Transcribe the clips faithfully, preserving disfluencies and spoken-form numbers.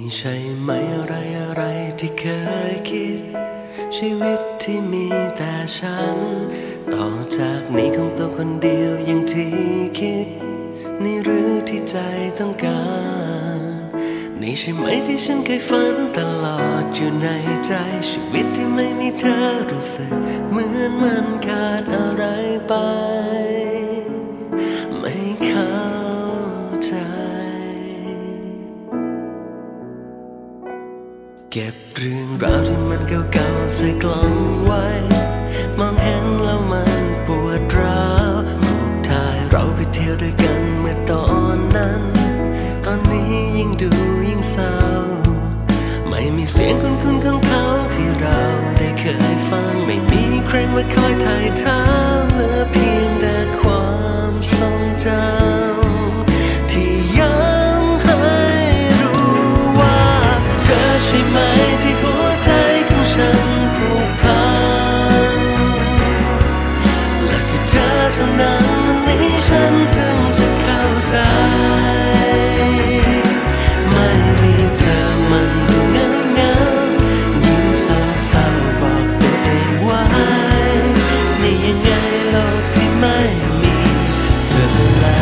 ใช่ไหมอะไรอะไรที่เคยคิดชีวิตที่มีแต่ฉันต่อจากนี้ของตัวคนเดียวอย่างที่คิดนี่หรือที่ใจต้องการนี่ใช่ไหมที่ฉันเคยฝันตลอดอยู่ในใจชีวิตที่ไม่มีเธอรู้สึกเหมือนมันขาดอะไรไปไม่เข้าใจเก็บเรื่องราวที่มันเก่าๆใส่กล่องไว้มองเห็นแล้วมันปวดร้าวรูปถ่ายเราไปเที่ยวด้วยกันเมื่อตอนนั้นตอนนี้ยิ่งดูยิ่งเศร้าไม่มีเสียงคุ้นๆของเขาที่เราได้เคยฟังไม่มีใครมาคอยถ่ายถามเหลือเพียงแต่ความทรงจำที่ยังให้รู้ว่าเธอใช่ไหมที่หัวใจของฉันผูกพันและแค่เธอเท่านั้นวันนี้ฉันเพิ่งจะเข้าใจไม่มีเธอมันดูเหงาเหงายิ้มเศร้าๆบอกตัวเองไว้นี่ยังไงโลกที่ไม่มีเธอแล้ว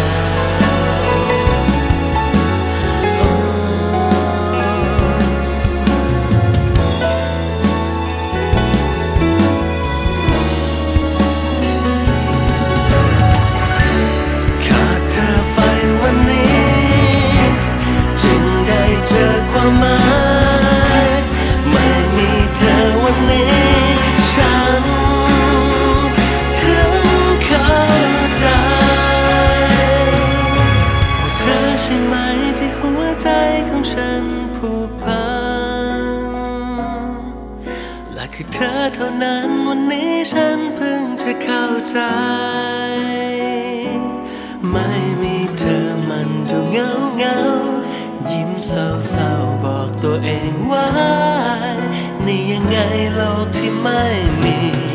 ความหมายไม่มีเธอวันนี้ฉันถึงเข้าใจว่าเธอใช่ไหมที่หัวใจของฉันผูกพันและคือเธอเท่านั้นวันนี้ฉันเพิ่งจะเข้าใจไม่มีเธอมันดูเหงาเหงายิ้มเศร้าๆบอกตัวเองว่านี่ยังไงโลกที่ไม่มี